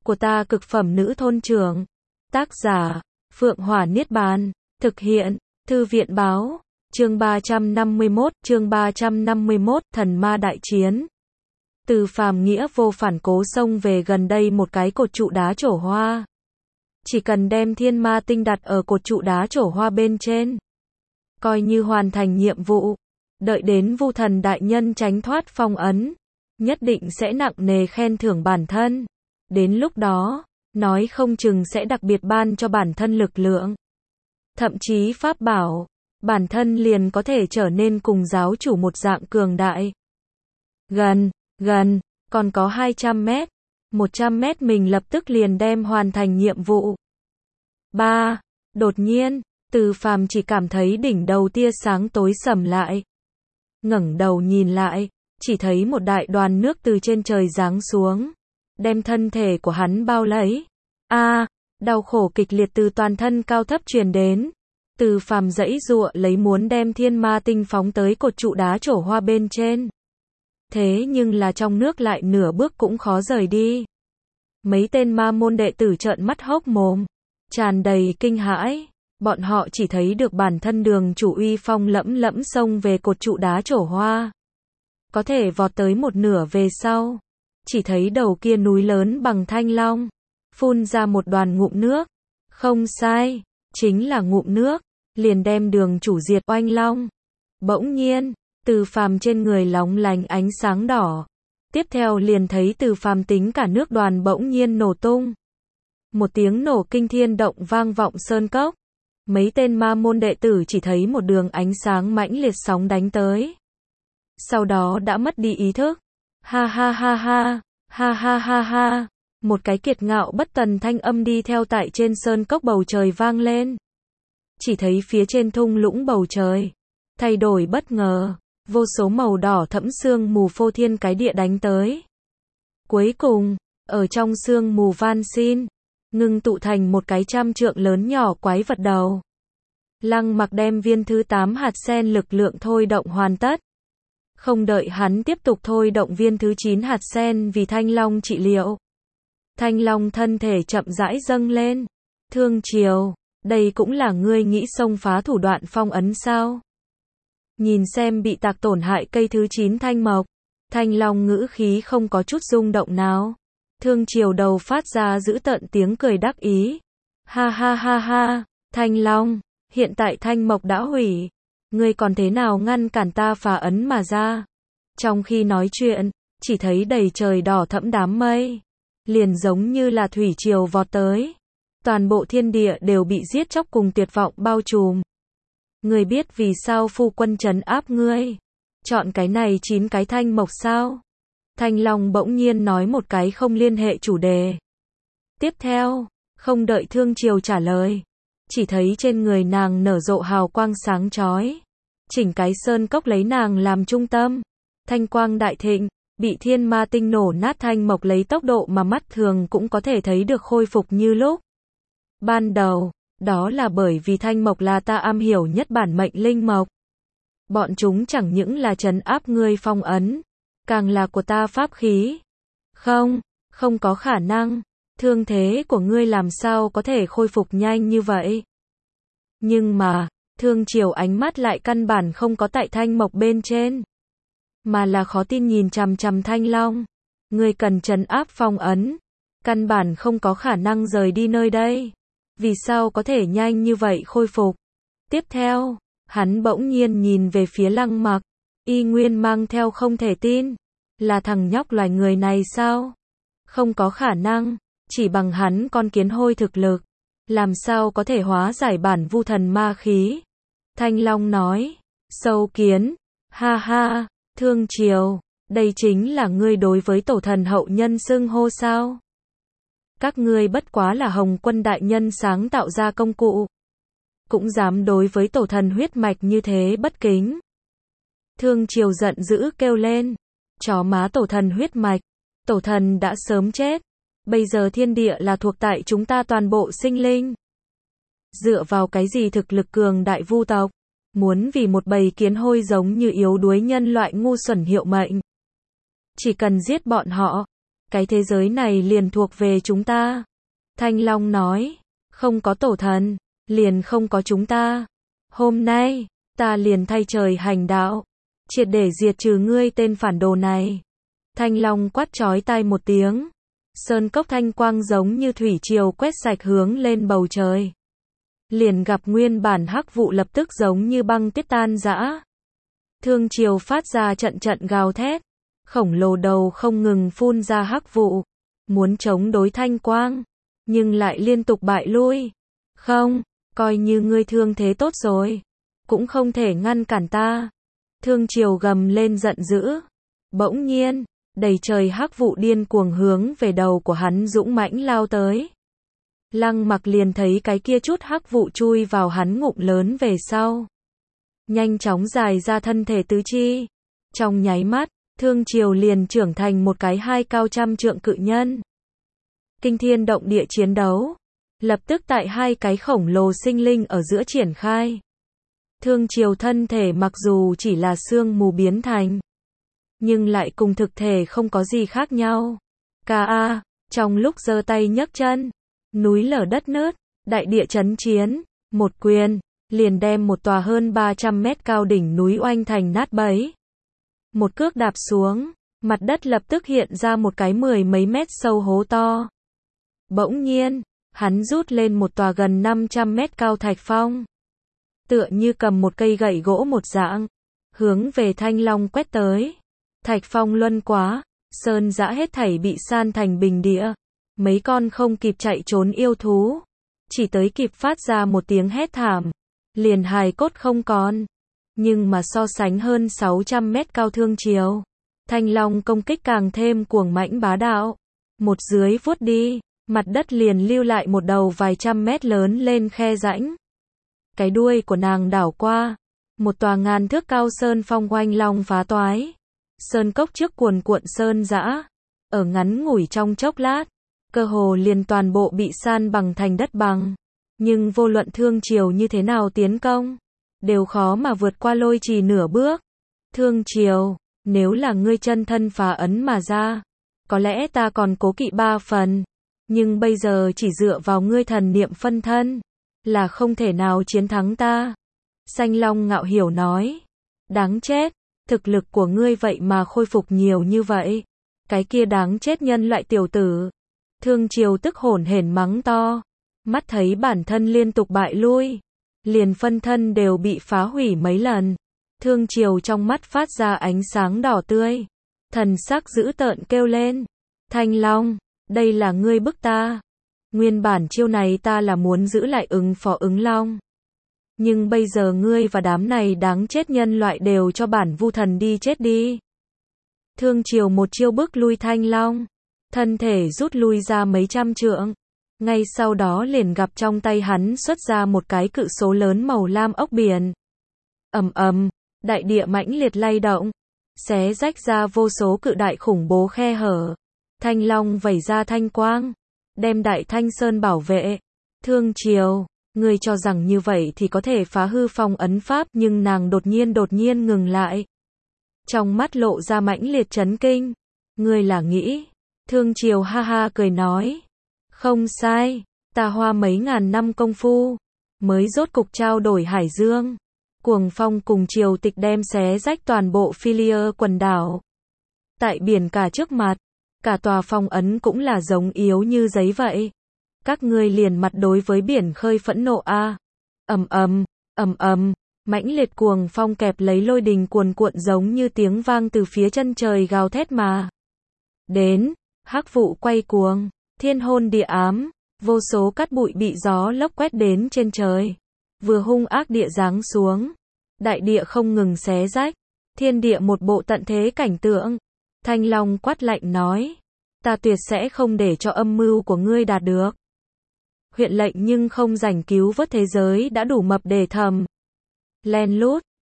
của ta cực phẩm nữ thôn trưởng. Tác giả, Phượng Hỏa Niết Bàn. Thực hiện, Thư viện báo. Chương 351, Thần Ma Đại Chiến. Từ Phàm nghĩa vô phản cố xông về gần đây một cái cột trụ đá trổ hoa. Chỉ cần đem thiên ma tinh đặt ở cột trụ đá trổ hoa bên trên, coi như hoàn thành nhiệm vụ. Đợi đến Vu Thần đại nhân tránh thoát phong ấn, nhất định sẽ nặng nề khen thưởng bản thân. Đến lúc đó, nói không chừng sẽ đặc biệt ban cho bản thân lực lượng, thậm chí pháp bảo, bản thân liền có thể trở nên cùng giáo chủ một dạng cường đại. Gần, còn có 200 mét, 100 mét mình lập tức liền đem hoàn thành nhiệm vụ. Đột nhiên, Từ Phàm chỉ cảm thấy đỉnh đầu tia sáng tối sầm lại. Ngẩng đầu nhìn lại, chỉ thấy một đại đoàn nước từ trên trời giáng xuống, đem thân thể của hắn bao lấy. Đau khổ kịch liệt từ toàn thân cao thấp truyền đến. Từ Phàm giãy giụa lấy muốn đem thiên ma tinh phóng tới cột trụ đá trổ hoa bên trên. Thế nhưng là trong nước lại nửa bước cũng khó rời đi. Mấy tên ma môn đệ tử trợn mắt hốc mồm, tràn đầy kinh hãi. Bọn họ chỉ thấy được bản thân đường chủ uy phong lẫm lẫm xông về cột trụ đá trổ hoa. Có thể vọt tới một nửa về sau, chỉ thấy đầu kia núi lớn bằng thanh long, phun ra một đoàn ngụm nước. Không sai, chính là ngụm nước, liền đem đường chủ diệt oanh long. Bỗng nhiên, Từ Phàm trên người lóng lánh ánh sáng đỏ. Tiếp theo liền thấy Từ Phàm tính cả nước đoàn bỗng nhiên nổ tung. Một tiếng nổ kinh thiên động vang vọng sơn cốc. Mấy tên ma môn đệ tử chỉ thấy một đường ánh sáng mãnh liệt sóng đánh tới. Sau đó đã mất đi ý thức. Ha. Một cái kiệt ngạo bất tần thanh âm đi theo tại trên sơn cốc bầu trời vang lên. Chỉ thấy phía trên thung lũng bầu trời thay đổi bất ngờ, vô số màu đỏ thẫm sương mù phô thiên cái địa đánh tới. Cuối cùng, ở trong sương mù van xin, ngưng tụ thành một cái 100 trượng lớn nhỏ quái vật đầu. Lăng Mặc đem viên thứ 8 hạt sen lực lượng thôi động hoàn tất. Không đợi hắn tiếp tục thôi động viên thứ 9 hạt sen vì Thanh Long trị liệu. Thanh Long thân thể chậm rãi dâng lên. Thương Triều, đây cũng là ngươi nghĩ xông phá thủ đoạn phong ấn sao? Nhìn xem bị tạc tổn hại cây thứ 9 thanh mộc, Thanh Long ngữ khí không có chút rung động nào. Thương Triều đầu phát ra dữ tợn tiếng cười đắc ý. Ha, Thanh Long, hiện tại thanh mộc đã hủy, ngươi còn thế nào ngăn cản ta phá ấn mà ra? Trong khi nói chuyện, chỉ thấy đầy trời đỏ thẫm đám mây, liền giống như là thủy triều vọt tới. Toàn bộ thiên địa đều bị giết chóc cùng tuyệt vọng bao trùm. Ngươi biết vì sao phu quân trấn áp ngươi? Chọn cái này 9 cái thanh mộc sao? Thanh Long bỗng nhiên nói một cái không liên hệ chủ đề. Tiếp theo, không đợi Thương Triều trả lời, chỉ thấy trên người nàng nở rộ hào quang sáng chói. Chỉnh cái sơn cốc lấy nàng làm trung tâm. Thanh quang đại thịnh, bị thiên ma tinh nổ nát thanh mộc lấy tốc độ mà mắt thường cũng có thể thấy được khôi phục như lúc ban đầu. Đó là bởi vì thanh mộc là ta am hiểu nhất bản mệnh linh mộc. Bọn chúng chẳng những là trấn áp ngươi phong ấn, càng là của ta pháp khí. Không có khả năng. Thương thế của ngươi làm sao có thể khôi phục nhanh như vậy? Nhưng mà, Thương Triều ánh mắt lại căn bản không có tại thanh mộc bên trên, mà là khó tin nhìn chằm chằm Thanh Long. Ngươi cần trấn áp phong ấn, căn bản không có khả năng rời đi nơi đây. Vì sao có thể nhanh như vậy khôi phục? Tiếp theo, hắn bỗng nhiên nhìn về phía Lăng Mặc, y nguyên mang theo không thể tin. Là thằng nhóc loài người này sao? Không có khả năng, chỉ bằng hắn con kiến hôi thực lực, làm sao có thể hóa giải bản vu thần ma khí? Thanh Long nói, sâu kiến, ha, Thương Triều, đây chính là ngươi đối với tổ thần hậu nhân xưng hô sao? Các ngươi bất quá là Hồng Quân đại nhân sáng tạo ra công cụ, cũng dám đối với tổ thần huyết mạch như thế bất kính. Thương Triều giận dữ kêu lên, chó má tổ thần huyết mạch, tổ thần đã sớm chết, bây giờ thiên địa là thuộc tại chúng ta toàn bộ sinh linh. Dựa vào cái gì thực lực cường đại vu tộc, muốn vì một bầy kiến hôi giống như yếu đuối nhân loại ngu xuẩn hiệu mệnh? Chỉ cần giết bọn họ, cái thế giới này liền thuộc về chúng ta. Thanh Long nói, không có tổ thần, liền không có chúng ta. Hôm nay, ta liền thay trời hành đạo, triệt để diệt trừ ngươi tên phản đồ này. Thanh Long quát chói tai một tiếng. Sơn cốc thanh quang giống như thủy triều quét sạch hướng lên bầu trời. Liền gặp nguyên bản hắc vụ lập tức giống như băng tuyết tan rã. Thương triều phát ra trận trận gào thét. Khổng lồ đầu không ngừng phun ra hắc vụ. Muốn chống đối thanh quang. Nhưng lại liên tục bại lui. Không, coi như ngươi thương thế tốt rồi. Cũng không thể ngăn cản ta. Thương triều gầm lên giận dữ. Bỗng nhiên, đầy trời hắc vụ điên cuồng hướng về đầu của hắn dũng mãnh lao tới. Lăng Mặc liền thấy cái kia chút hắc vụ chui vào hắn ngụm lớn về sau. Nhanh chóng dài ra thân thể tứ chi. Trong nháy mắt, thương triều liền trưởng thành một cái hai cao trăm trượng cự nhân. Kinh thiên động địa chiến đấu. Lập tức tại hai cái khổng lồ sinh linh ở giữa triển khai. Thương triều thân thể mặc dù chỉ là sương mù biến thành. Nhưng lại cùng thực thể không có gì khác nhau. Trong lúc giơ tay nhấc chân. Núi lở đất nứt, đại địa chấn chiến. Một quyền, liền đem một tòa hơn 300 mét cao đỉnh núi oanh thành nát bấy. Một cước đạp xuống, mặt đất lập tức hiện ra một cái 10 mấy mét sâu hố to. Bỗng nhiên, hắn rút lên một tòa gần 500 mét cao thạch phong. Tựa như cầm một cây gậy gỗ một dạng, hướng về Thanh Long quét tới. Thạch phong luân quá, sơn dã hết thảy bị san thành bình địa. Mấy con không kịp chạy trốn yêu thú, chỉ tới kịp phát ra một tiếng hét thảm, liền hài cốt không còn. Nhưng mà so sánh hơn 600 mét cao thương triều, Thanh Long công kích càng thêm cuồng mãnh bá đạo. Một dưới vuốt đi, mặt đất liền lưu lại một đầu vài trăm mét lớn lên khe rãnh. Cái đuôi của nàng đảo qua, một tòa ngàn thước cao sơn phong oanh long phá toái. Sơn cốc trước cuồn cuộn sơn dã, ở ngắn ngủi trong chốc lát, cơ hồ liền toàn bộ bị san bằng thành đất bằng. Nhưng vô luận thương triều như thế nào tiến công, đều khó mà vượt qua lôi trì nửa bước. Thương triều, nếu là ngươi chân thân phá ấn mà ra, có lẽ ta còn cố kỵ 3 phần. Nhưng bây giờ chỉ dựa vào ngươi thần niệm phân thân, là không thể nào chiến thắng ta. Xanh Long ngạo hiểu nói. Đáng chết, thực lực của ngươi vậy mà khôi phục nhiều như vậy. Cái kia đáng chết nhân loại tiểu tử. Thương triều tức hổn hển mắng to. Mắt thấy bản thân liên tục bại lui. Liền phân thân đều bị phá hủy mấy lần. Thương triều trong mắt phát ra ánh sáng đỏ tươi. Thần sắc dữ tợn kêu lên. Thanh Long, đây là ngươi bức ta. Nguyên bản chiêu này ta là muốn giữ lại ứng phó ứng long. Nhưng bây giờ ngươi và đám này đáng chết nhân loại đều cho bản vu thần đi chết đi. Thương triều một chiêu bức lui Thanh Long. Thân thể rút lui ra mấy trăm trượng. Ngay sau đó liền gặp trong tay hắn xuất ra một cái cự số lớn màu lam ốc biển. Ầm ầm, đại địa mãnh liệt lay động, xé rách ra vô số cự đại khủng bố khe hở. Thanh Long vẩy ra thanh quang, đem Đại Thanh Sơn bảo vệ. Thương triều, ngươi cho rằng như vậy thì có thể phá hư phong ấn pháp, nhưng nàng đột nhiên ngừng lại. Trong mắt lộ ra mãnh liệt chấn kinh. Ngươi là nghĩ? Thương triều ha ha cười nói. Không sai, ta hoa mấy ngàn năm công phu, mới rốt cục trao đổi Hải Dương. Cuồng phong cùng triều tịch đem xé rách toàn bộ Philia quần đảo. Tại biển cả trước mặt, cả tòa phong ấn cũng là giống yếu như giấy vậy. Các ngươi liền mặt đối với biển khơi phẫn nộ a. Ầm ầm, mãnh liệt cuồng phong kẹp lấy lôi đình cuồn cuộn giống như tiếng vang từ phía chân trời gào thét mà đến. Hắc vụ quay cuồng, thiên hôn địa ám, vô số cát bụi bị gió lốc quét đến trên trời. Vừa hung ác địa giáng xuống, đại địa không ngừng xé rách, thiên địa một bộ tận thế cảnh tượng. Thanh Long quát lạnh nói, ta tuyệt sẽ không để cho âm mưu của ngươi đạt được. Huyện lệnh nhưng không rảnh cứu vớt thế giới đã đủ mập để thầm. Len lút,